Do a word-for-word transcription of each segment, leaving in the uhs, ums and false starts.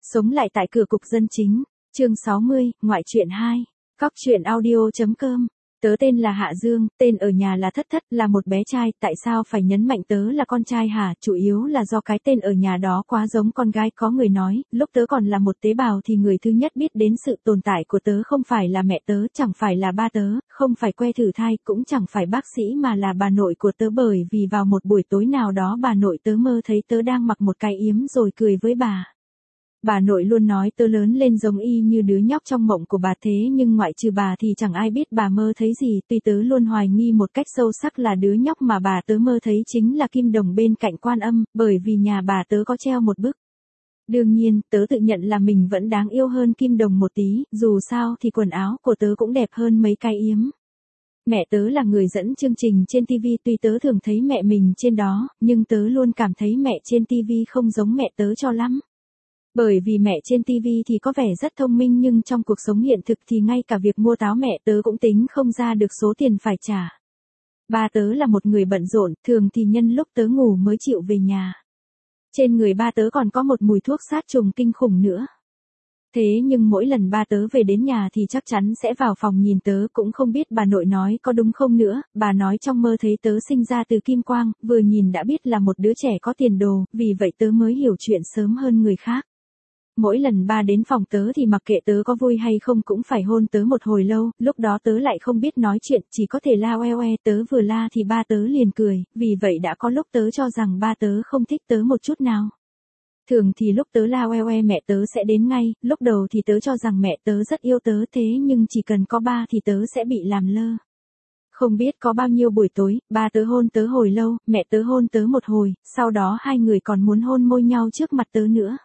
Sống lại tại cửa cục dân chính, chương sáu mươi, ngoại truyện hai, Cóc truyện audio.com. Tớ tên là Hạ Dương, tên ở nhà là Thất Thất, là một bé trai, tại sao phải nhấn mạnh tớ là con trai hả? Chủ yếu là do cái tên ở nhà đó quá giống con gái. Có người nói, lúc tớ còn là một tế bào thì người thứ nhất biết đến sự tồn tại của tớ không phải là mẹ tớ, chẳng phải là ba tớ, không phải que thử thai, cũng chẳng phải bác sĩ mà là bà nội của tớ, bởi vì vào một buổi tối nào đó bà nội tớ mơ thấy tớ đang mặc một cái yếm rồi cười với bà. Bà nội luôn nói tớ lớn lên giống y như đứa nhóc trong mộng của bà, thế nhưng ngoại trừ bà thì chẳng ai biết bà mơ thấy gì. Tuy tớ luôn hoài nghi một cách sâu sắc là đứa nhóc mà bà tớ mơ thấy chính là Kim Đồng bên cạnh Quan Âm, bởi vì nhà bà tớ có treo một bức. Đương nhiên, tớ tự nhận là mình vẫn đáng yêu hơn Kim Đồng một tí, dù sao thì quần áo của tớ cũng đẹp hơn mấy cái yếm. Mẹ tớ là người dẫn chương trình trên ti vi, tuy tớ thường thấy mẹ mình trên đó, nhưng tớ luôn cảm thấy mẹ trên ti vi không giống mẹ tớ cho lắm. Bởi vì mẹ trên ti vi thì có vẻ rất thông minh, nhưng trong cuộc sống hiện thực thì ngay cả việc mua táo mẹ tớ cũng tính không ra được số tiền phải trả. Ba tớ là một người bận rộn, thường thì nhân lúc tớ ngủ mới chịu về nhà. Trên người ba tớ còn có một mùi thuốc sát trùng kinh khủng nữa. Thế nhưng mỗi lần ba tớ về đến nhà thì chắc chắn sẽ vào phòng nhìn tớ, cũng không biết bà nội nói có đúng không nữa. Bà nói trong mơ thấy tớ sinh ra từ kim quang, vừa nhìn đã biết là một đứa trẻ có tiền đồ, vì vậy tớ mới hiểu chuyện sớm hơn người khác. Mỗi lần ba đến phòng tớ thì mặc kệ tớ có vui hay không cũng phải hôn tớ một hồi lâu, lúc đó tớ lại không biết nói chuyện, chỉ có thể la oe oe. Tớ vừa la thì ba tớ liền cười, vì vậy đã có lúc tớ cho rằng ba tớ không thích tớ một chút nào. Thường thì lúc tớ la oe oe mẹ tớ sẽ đến ngay, lúc đầu thì tớ cho rằng mẹ tớ rất yêu tớ, thế nhưng chỉ cần có ba thì tớ sẽ bị làm lơ. Không biết có bao nhiêu buổi tối, ba tớ hôn tớ hồi lâu, mẹ tớ hôn tớ một hồi, sau đó hai người còn muốn hôn môi nhau trước mặt tớ nữa.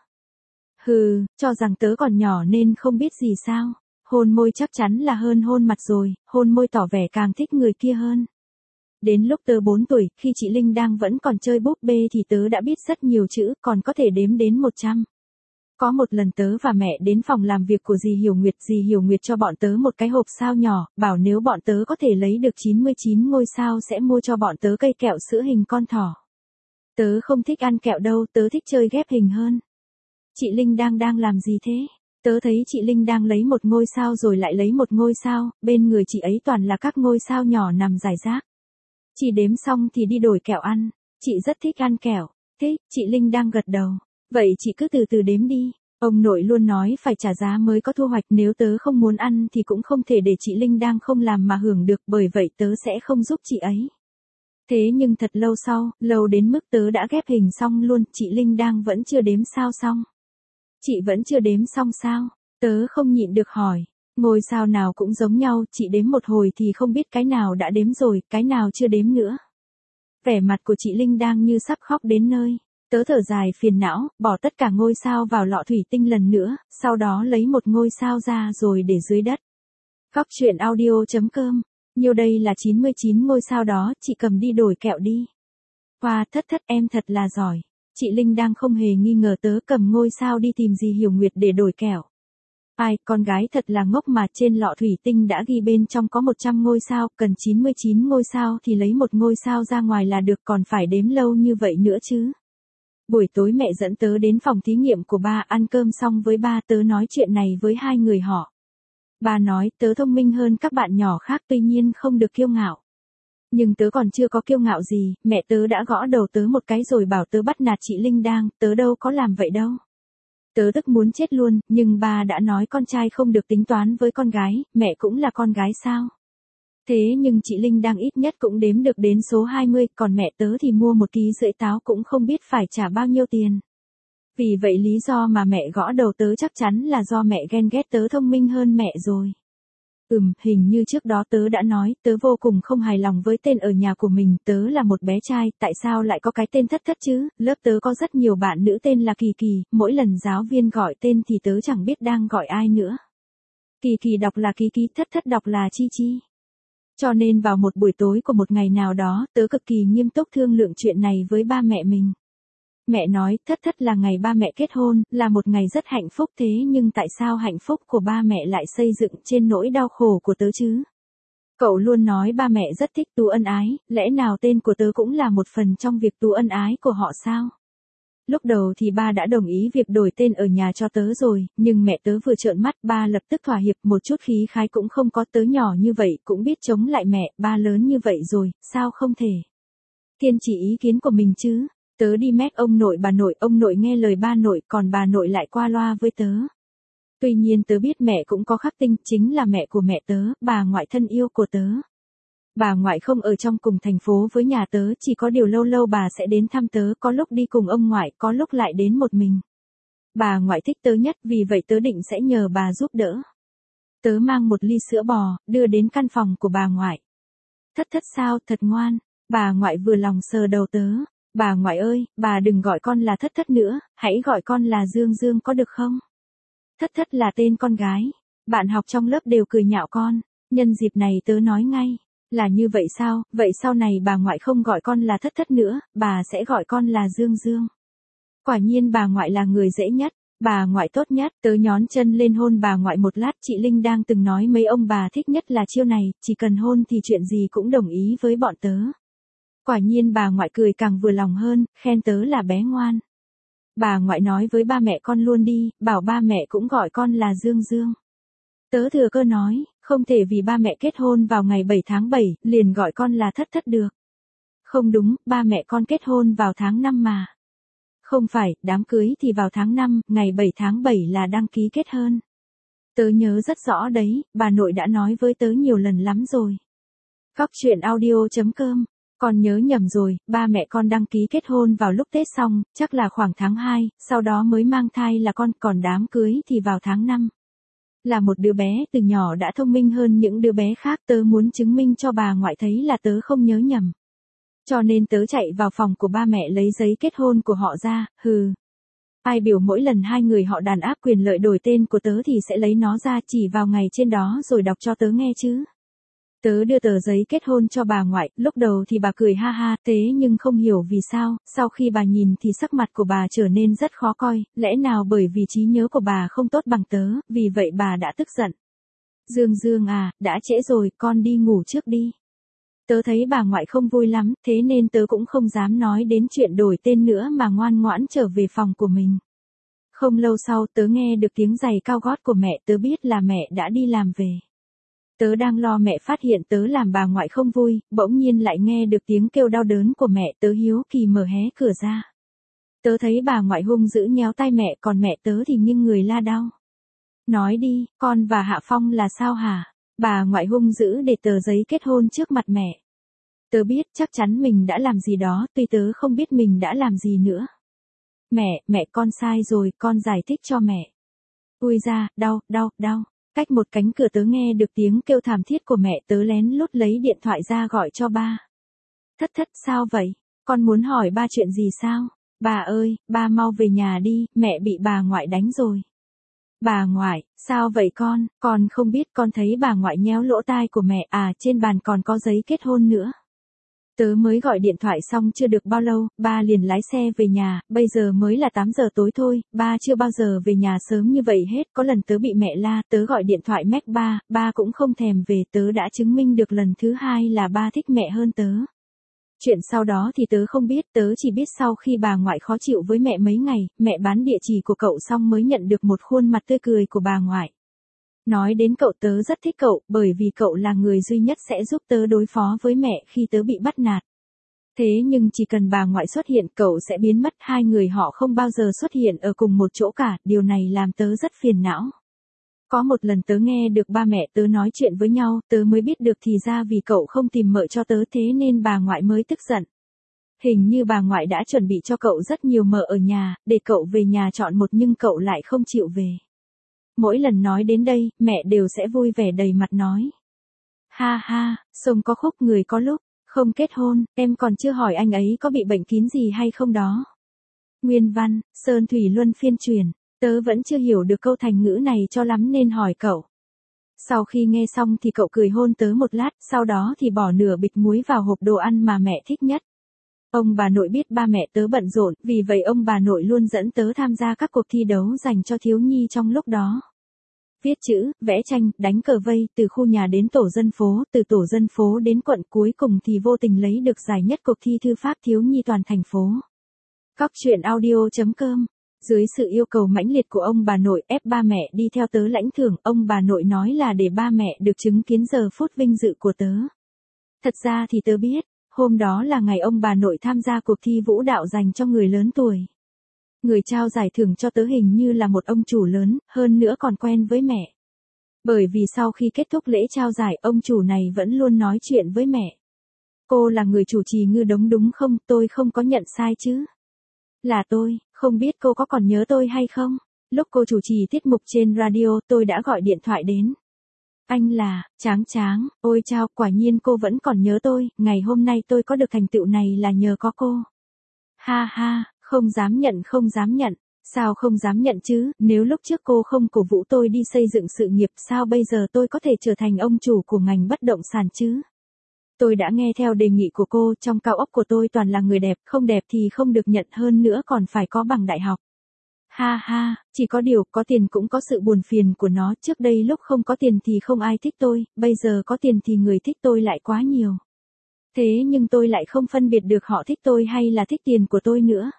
Hừ, cho rằng tớ còn nhỏ nên không biết gì sao. Hôn môi chắc chắn là hơn hôn mặt rồi, hôn môi tỏ vẻ càng thích người kia hơn. Đến lúc tớ bốn tuổi, khi chị Linh đang vẫn còn chơi búp bê thì tớ đã biết rất nhiều chữ, còn có thể đếm đến một trăm. Có một lần tớ và mẹ đến phòng làm việc của dì Hiểu Nguyệt, dì Hiểu Nguyệt cho bọn tớ một cái hộp sao nhỏ, bảo nếu bọn tớ có thể lấy được chín mươi chín ngôi sao sẽ mua cho bọn tớ cây kẹo sữa hình con thỏ. Tớ không thích ăn kẹo đâu, tớ thích chơi ghép hình hơn. Chị Linh đang đang làm gì thế? Tớ thấy chị Linh đang lấy một ngôi sao rồi lại lấy một ngôi sao, bên người chị ấy toàn là các ngôi sao nhỏ nằm rải rác. Chị đếm xong thì đi đổi kẹo ăn. Chị rất thích ăn kẹo. Thích, chị Linh đang gật đầu. Vậy chị cứ từ từ đếm đi. Ông nội luôn nói phải trả giá mới có thu hoạch, nếu tớ không muốn ăn thì cũng không thể để chị Linh đang không làm mà hưởng được, bởi vậy tớ sẽ không giúp chị ấy. Thế nhưng thật lâu sau, lâu đến mức tớ đã ghép hình xong luôn, chị Linh đang vẫn chưa đếm sao xong. Chị vẫn chưa đếm xong sao? Tớ không nhịn được hỏi. Ngôi sao nào cũng giống nhau, chị đếm một hồi thì không biết cái nào đã đếm rồi, cái nào chưa đếm nữa. Vẻ mặt của chị Linh đang như sắp khóc đến nơi. Tớ thở dài phiền não, bỏ tất cả ngôi sao vào lọ thủy tinh lần nữa, sau đó lấy một ngôi sao ra rồi để dưới đất. Cóc truyện audio.com. Nhiêu đây là chín mươi chín ngôi sao đó, chị cầm đi đổi kẹo đi. Hoa, Thất Thất em thật là giỏi. Chị Linh đang không hề nghi ngờ tớ cầm ngôi sao đi tìm dì Hiểu Nguyệt để đổi kẹo. Ai, con gái thật là ngốc mà, trên lọ thủy tinh đã ghi bên trong có một trăm ngôi sao, cần chín mươi chín ngôi sao thì lấy một ngôi sao ra ngoài là được, còn phải đếm lâu như vậy nữa chứ. Buổi tối mẹ dẫn tớ đến phòng thí nghiệm của ba, ăn cơm xong với ba tớ nói chuyện này với hai người họ. Ba nói tớ thông minh hơn các bạn nhỏ khác, tuy nhiên không được kiêu ngạo. Nhưng tớ còn chưa có kiêu ngạo gì, mẹ tớ đã gõ đầu tớ một cái rồi bảo tớ bắt nạt chị Linh đang, tớ đâu có làm vậy đâu. Tớ tức muốn chết luôn, nhưng ba đã nói con trai không được tính toán với con gái, mẹ cũng là con gái sao. Thế nhưng chị Linh đang ít nhất cũng đếm được đến số hai mươi, còn mẹ tớ thì mua một ký rưỡi táo cũng không biết phải trả bao nhiêu tiền. Vì vậy lý do mà mẹ gõ đầu tớ chắc chắn là do mẹ ghen ghét tớ thông minh hơn mẹ rồi. Ừm, hình như trước đó tớ đã nói, tớ vô cùng không hài lòng với tên ở nhà của mình, tớ là một bé trai, tại sao lại có cái tên Thất Thất chứ, lớp tớ có rất nhiều bạn nữ tên là Kỳ Kỳ, mỗi lần giáo viên gọi tên thì tớ chẳng biết đang gọi ai nữa. Kỳ Kỳ đọc là Ký Ký, Thất Thất đọc là Chi Chi. Cho nên vào một buổi tối của một ngày nào đó, tớ cực kỳ nghiêm túc thương lượng chuyện này với ba mẹ mình. Mẹ nói, Thất Thất là ngày ba mẹ kết hôn, là một ngày rất hạnh phúc, thế nhưng tại sao hạnh phúc của ba mẹ lại xây dựng trên nỗi đau khổ của tớ chứ? Cậu luôn nói ba mẹ rất thích Tú ân ái, lẽ nào tên của tớ cũng là một phần trong việc Tú ân ái của họ sao? Lúc đầu thì ba đã đồng ý việc đổi tên ở nhà cho tớ rồi, nhưng mẹ tớ vừa trợn mắt ba lập tức thỏa hiệp, một chút khí khái cũng không có, tớ nhỏ như vậy cũng biết chống lại mẹ, ba lớn như vậy rồi, sao không thể kiên trì ý kiến của mình chứ. Tớ đi mét ông nội bà nội, ông nội nghe lời ba nội, còn bà nội lại qua loa với tớ. Tuy nhiên tớ biết mẹ cũng có khắc tinh, chính là mẹ của mẹ tớ, bà ngoại thân yêu của tớ. Bà ngoại không ở trong cùng thành phố với nhà tớ, chỉ có điều lâu lâu bà sẽ đến thăm tớ, có lúc đi cùng ông ngoại, có lúc lại đến một mình. Bà ngoại thích tớ nhất, vì vậy tớ định sẽ nhờ bà giúp đỡ. Tớ mang một ly sữa bò, đưa đến căn phòng của bà ngoại. Thất thất sao, thật ngoan. Bà ngoại vừa lòng sờ đầu tớ. Bà ngoại ơi, bà đừng gọi con là thất thất nữa, hãy gọi con là Dương Dương có được không? Thất thất là tên con gái. Bạn học trong lớp đều cười nhạo con. Nhân dịp này tớ nói ngay. Là như vậy sao, vậy sau này bà ngoại không gọi con là thất thất nữa, bà sẽ gọi con là Dương Dương. Quả nhiên bà ngoại là người dễ nhất, bà ngoại tốt nhất, tớ nhón chân lên hôn bà ngoại một lát. Chị Linh đang từng nói mấy ông bà thích nhất là chiêu này, chỉ cần hôn thì chuyện gì cũng đồng ý với bọn tớ. Quả nhiên bà ngoại cười càng vừa lòng hơn, khen tớ là bé ngoan. Bà ngoại nói với ba mẹ con luôn đi, bảo ba mẹ cũng gọi con là Dương Dương. Tớ thừa cơ nói, không thể vì ba mẹ kết hôn vào ngày bảy tháng bảy, liền gọi con là thất thất được. Không đúng, ba mẹ con kết hôn vào tháng năm mà. Không phải, đám cưới thì vào tháng năm, ngày bảy tháng bảy là đăng ký kết hôn. Tớ nhớ rất rõ đấy, bà nội đã nói với tớ nhiều lần lắm rồi. Cóc truyện audio chấm com. Con nhớ nhầm rồi, ba mẹ con đăng ký kết hôn vào lúc Tết xong, chắc là khoảng tháng hai, sau đó mới mang thai là con, còn đám cưới thì vào tháng năm. Là một đứa bé từ nhỏ đã thông minh hơn những đứa bé khác, tớ muốn chứng minh cho bà ngoại thấy là tớ không nhớ nhầm. Cho nên tớ chạy vào phòng của ba mẹ lấy giấy kết hôn của họ ra, hừ. Ai biểu mỗi lần hai người họ đàn áp quyền lợi đổi tên của tớ thì sẽ lấy nó ra chỉ vào ngày trên đó rồi đọc cho tớ nghe chứ. Tớ đưa tờ giấy kết hôn cho bà ngoại, lúc đầu thì bà cười ha ha, thế nhưng không hiểu vì sao, sau khi bà nhìn thì sắc mặt của bà trở nên rất khó coi, lẽ nào bởi vì trí nhớ của bà không tốt bằng tớ, vì vậy bà đã tức giận. Dương Dương à, đã trễ rồi, con đi ngủ trước đi. Tớ thấy bà ngoại không vui lắm, thế nên tớ cũng không dám nói đến chuyện đổi tên nữa mà ngoan ngoãn trở về phòng của mình. Không lâu sau tớ nghe được tiếng giày cao gót của mẹ, tớ biết là mẹ đã đi làm về. Tớ đang lo mẹ phát hiện tớ làm bà ngoại không vui, bỗng nhiên lại nghe được tiếng kêu đau đớn của mẹ, tớ hiếu kỳ mở hé cửa ra. Tớ thấy bà ngoại hung dữ nhéo tay mẹ, còn mẹ tớ thì nghiêng người la đau. Nói đi, con và Hạ Phong là sao hả? Bà ngoại hung dữ để tờ giấy kết hôn trước mặt mẹ. Tớ biết chắc chắn mình đã làm gì đó, tuy tớ không biết mình đã làm gì nữa. Mẹ, mẹ con sai rồi, con giải thích cho mẹ. Ui da, đau, đau, đau. Cách một cánh cửa tớ nghe được tiếng kêu thảm thiết của mẹ, tớ lén lút lấy điện thoại ra gọi cho ba. Thất thất sao vậy? Con muốn hỏi ba chuyện gì sao? Bà ơi, ba mau về nhà đi, mẹ bị bà ngoại đánh rồi. Bà ngoại, sao vậy con? Con không biết, con thấy bà ngoại nhéo lỗ tai của mẹ, à trên bàn còn có giấy kết hôn nữa. Tớ mới gọi điện thoại xong chưa được bao lâu, ba liền lái xe về nhà, bây giờ mới là tám giờ tối thôi, ba chưa bao giờ về nhà sớm như vậy hết, có lần tớ bị mẹ la, tớ gọi điện thoại mách ba, ba cũng không thèm về, tớ đã chứng minh được lần thứ hai là ba thích mẹ hơn tớ. Chuyện sau đó thì tớ không biết, tớ chỉ biết sau khi bà ngoại khó chịu với mẹ mấy ngày, mẹ bán địa chỉ của cậu xong mới nhận được một khuôn mặt tươi cười của bà ngoại. Nói đến cậu tớ rất thích cậu, bởi vì cậu là người duy nhất sẽ giúp tớ đối phó với mẹ khi tớ bị bắt nạt. Thế nhưng chỉ cần bà ngoại xuất hiện cậu sẽ biến mất, hai người họ không bao giờ xuất hiện ở cùng một chỗ cả, điều này làm tớ rất phiền não. Có một lần tớ nghe được ba mẹ tớ nói chuyện với nhau, tớ mới biết được thì ra vì cậu không tìm mợ cho tớ thế nên bà ngoại mới tức giận. Hình như bà ngoại đã chuẩn bị cho cậu rất nhiều mợ ở nhà, để cậu về nhà chọn một nhưng cậu lại không chịu về. Mỗi lần nói đến đây, mẹ đều sẽ vui vẻ đầy mặt nói. Ha ha, sông có khúc người có lúc, không kết hôn, em còn chưa hỏi anh ấy có bị bệnh kín gì hay không đó. Nguyên văn, Sơn Thủy Luân phiên truyền, tớ vẫn chưa hiểu được câu thành ngữ này cho lắm nên hỏi cậu. Sau khi nghe xong thì cậu cười hôn tớ một lát, sau đó thì bỏ nửa bịch muối vào hộp đồ ăn mà mẹ thích nhất. Ông bà nội biết ba mẹ tớ bận rộn, vì vậy ông bà nội luôn dẫn tớ tham gia các cuộc thi đấu dành cho thiếu nhi trong lúc đó. Viết chữ, vẽ tranh, đánh cờ vây, từ khu nhà đến tổ dân phố, từ tổ dân phố đến quận, cuối cùng thì vô tình lấy được giải nhất cuộc thi thư pháp thiếu nhi toàn thành phố. Cóc truyện audio chấm com. Dưới sự yêu cầu mãnh liệt của ông bà nội ép ba mẹ đi theo tớ lãnh thưởng, ông bà nội nói là để ba mẹ được chứng kiến giờ phút vinh dự của tớ. Thật ra thì tớ biết, hôm đó là ngày ông bà nội tham gia cuộc thi vũ đạo dành cho người lớn tuổi. Người trao giải thưởng cho tớ hình như là một ông chủ lớn, hơn nữa còn quen với mẹ. Bởi vì sau khi kết thúc lễ trao giải, ông chủ này vẫn luôn nói chuyện với mẹ. Cô là người chủ trì Ngư Đống đúng không? Tôi không có nhận sai chứ? Là tôi, không biết cô có còn nhớ tôi hay không? Lúc cô chủ trì tiết mục trên radio, tôi đã gọi điện thoại đến. Anh là, Tráng Tráng, ôi chao, quả nhiên cô vẫn còn nhớ tôi, ngày hôm nay tôi có được thành tựu này là nhờ có cô. Ha ha, không dám nhận không dám nhận, sao không dám nhận chứ, nếu lúc trước cô không cổ vũ tôi đi xây dựng sự nghiệp, sao bây giờ tôi có thể trở thành ông chủ của ngành bất động sản chứ? Tôi đã nghe theo đề nghị của cô, trong cao ốc của tôi toàn là người đẹp, không đẹp thì không được nhận, hơn nữa còn phải có bằng đại học. Ha ha, chỉ có điều, có tiền cũng có sự buồn phiền của nó, trước đây lúc không có tiền thì không ai thích tôi, bây giờ có tiền thì người thích tôi lại quá nhiều. Thế nhưng tôi lại không phân biệt được họ thích tôi hay là thích tiền của tôi nữa.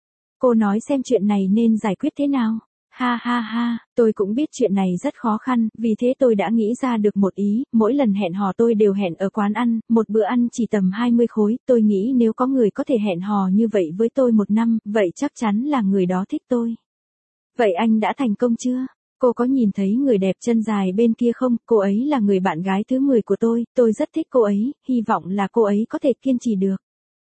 Cô nói xem chuyện này nên giải quyết thế nào? Ha ha ha, tôi cũng biết chuyện này rất khó khăn, vì thế tôi đã nghĩ ra được một ý, mỗi lần hẹn hò tôi đều hẹn ở quán ăn, một bữa ăn chỉ tầm hai mươi khối, tôi nghĩ nếu có người có thể hẹn hò như vậy với tôi một năm, vậy chắc chắn là người đó thích tôi. Vậy anh đã thành công chưa? Cô có nhìn thấy người đẹp chân dài bên kia không? Cô ấy là người bạn gái thứ mười của tôi, tôi rất thích cô ấy, hy vọng là cô ấy có thể kiên trì được.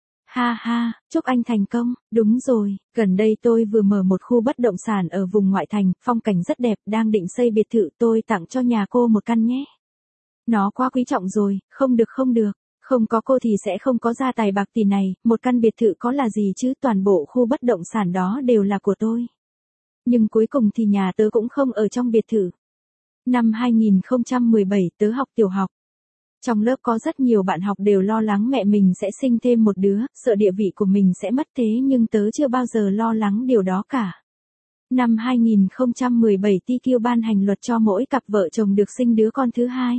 Ha ha, chúc anh thành công, đúng rồi, gần đây tôi vừa mở một khu bất động sản ở vùng ngoại thành, phong cảnh rất đẹp, đang định xây biệt thự, tôi tặng cho nhà cô một căn nhé. Nó quá quý trọng rồi, không được không được, không có cô thì sẽ không có gia tài bạc tỷ này, một căn biệt thự có là gì chứ, toàn bộ khu bất động sản đó đều là của tôi. Nhưng cuối cùng thì nhà tớ cũng không ở trong biệt thự. Năm hai nghìn không trăm mười bảy tớ học tiểu học. Trong lớp có rất nhiều bạn học đều lo lắng mẹ mình sẽ sinh thêm một đứa, sợ địa vị của mình sẽ mất, thế nhưng tớ chưa bao giờ lo lắng điều đó cả. Năm hai nghìn không trăm mười bảy tê quy ban hành luật cho mỗi cặp vợ chồng được sinh đứa con thứ hai.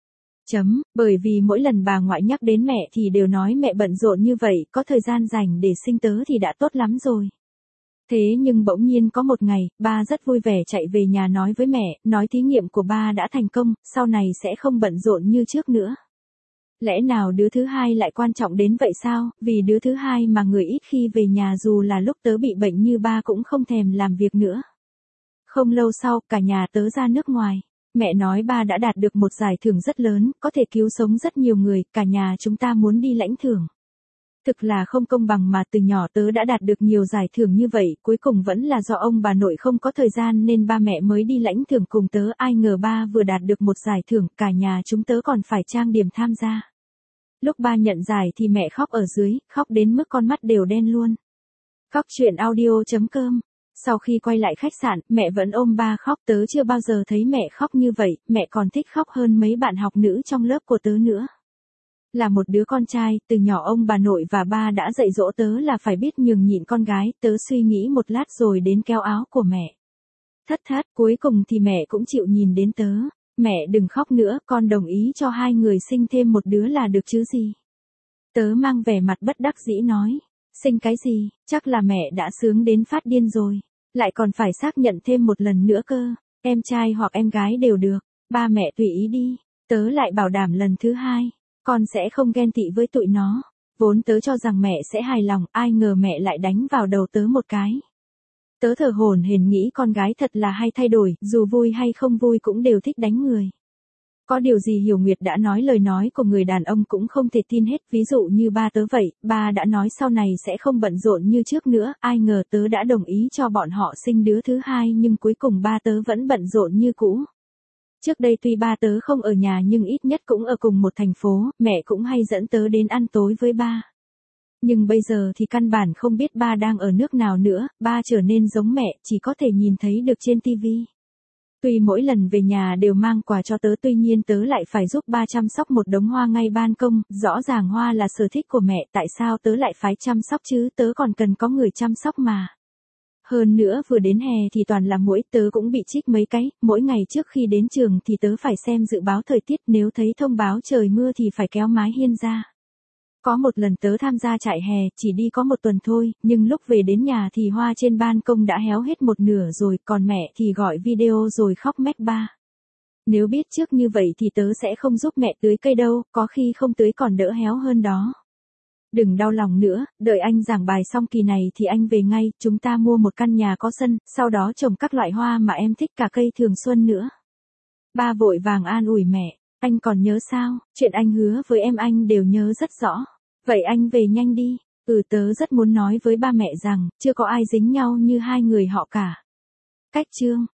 Chấm, bởi vì mỗi lần bà ngoại nhắc đến mẹ thì đều nói mẹ bận rộn như vậy, có thời gian rảnh để sinh tớ thì đã tốt lắm rồi. Thế nhưng bỗng nhiên có một ngày, ba rất vui vẻ chạy về nhà nói với mẹ, nói thí nghiệm của ba đã thành công, sau này sẽ không bận rộn như trước nữa. Lẽ nào đứa thứ hai lại quan trọng đến vậy sao, vì đứa thứ hai mà người ít khi về nhà, dù là lúc tớ bị bệnh như ba cũng không thèm làm việc nữa. Không lâu sau, cả nhà tớ ra nước ngoài. Mẹ nói ba đã đạt được một giải thưởng rất lớn, có thể cứu sống rất nhiều người, cả nhà chúng ta muốn đi lãnh thưởng. Thực là không công bằng mà từ nhỏ tớ đã đạt được nhiều giải thưởng như vậy, cuối cùng vẫn là do ông bà nội không có thời gian nên ba mẹ mới đi lãnh thưởng cùng tớ, ai ngờ ba vừa đạt được một giải thưởng, cả nhà chúng tớ còn phải trang điểm tham gia. Lúc ba nhận giải thì mẹ khóc ở dưới, khóc đến mức con mắt đều đen luôn. Cóc truyện audio chấm com. Sau khi quay lại khách sạn, mẹ vẫn ôm ba khóc, tớ chưa bao giờ thấy mẹ khóc như vậy, mẹ còn thích khóc hơn mấy bạn học nữ trong lớp của tớ nữa. Là một đứa con trai, từ nhỏ ông bà nội và ba đã dạy dỗ tớ là phải biết nhường nhịn con gái, tớ suy nghĩ một lát rồi đến kéo áo của mẹ. Thất thát, cuối cùng thì mẹ cũng chịu nhìn đến tớ. Mẹ đừng khóc nữa, con đồng ý cho hai người sinh thêm một đứa là được chứ gì. Tớ mang vẻ mặt bất đắc dĩ nói, sinh cái gì, chắc là mẹ đã sướng đến phát điên rồi. Lại còn phải xác nhận thêm một lần nữa cơ, em trai hoặc em gái đều được, ba mẹ tùy ý đi, tớ lại bảo đảm lần thứ hai. Con sẽ không ghen tị với tụi nó. Vốn tớ cho rằng mẹ sẽ hài lòng, ai ngờ mẹ lại đánh vào đầu tớ một cái. Tớ thở hổn hển nghĩ con gái thật là hay thay đổi, dù vui hay không vui cũng đều thích đánh người. Có điều gì Hiểu Nguyệt đã nói, lời nói của người đàn ông cũng không thể tin hết, ví dụ như ba tớ vậy, ba đã nói sau này sẽ không bận rộn như trước nữa, ai ngờ tớ đã đồng ý cho bọn họ sinh đứa thứ hai nhưng cuối cùng ba tớ vẫn bận rộn như cũ. Trước đây tuy ba tớ không ở nhà nhưng ít nhất cũng ở cùng một thành phố, mẹ cũng hay dẫn tớ đến ăn tối với ba. Nhưng bây giờ thì căn bản không biết ba đang ở nước nào nữa, ba trở nên giống mẹ, chỉ có thể nhìn thấy được trên tivi. Tuy mỗi lần về nhà đều mang quà cho tớ, tuy nhiên tớ lại phải giúp ba chăm sóc một đống hoa ngay ban công, rõ ràng hoa là sở thích của mẹ, tại sao tớ lại phải chăm sóc chứ, tớ còn cần có người chăm sóc mà. Hơn nữa vừa đến hè thì toàn là muỗi, tớ cũng bị chích mấy cái, mỗi ngày trước khi đến trường thì tớ phải xem dự báo thời tiết, nếu thấy thông báo trời mưa thì phải kéo mái hiên ra. Có một lần tớ tham gia trại hè, chỉ đi có một tuần thôi, nhưng lúc về đến nhà thì hoa trên ban công đã héo hết một nửa rồi, còn mẹ thì gọi video rồi khóc mét ba. Nếu biết trước như vậy thì tớ sẽ không giúp mẹ tưới cây đâu, có khi không tưới còn đỡ héo hơn đó. Đừng đau lòng nữa, đợi anh giảng bài xong kỳ này thì anh về ngay, chúng ta mua một căn nhà có sân, sau đó trồng các loại hoa mà em thích, cả cây thường xuân nữa. Ba vội vàng an ủi mẹ, anh còn nhớ sao, chuyện anh hứa với em anh đều nhớ rất rõ. Vậy anh về nhanh đi, ừ tớ rất muốn nói với ba mẹ rằng, chưa có ai dính nhau như hai người họ cả. Cách chương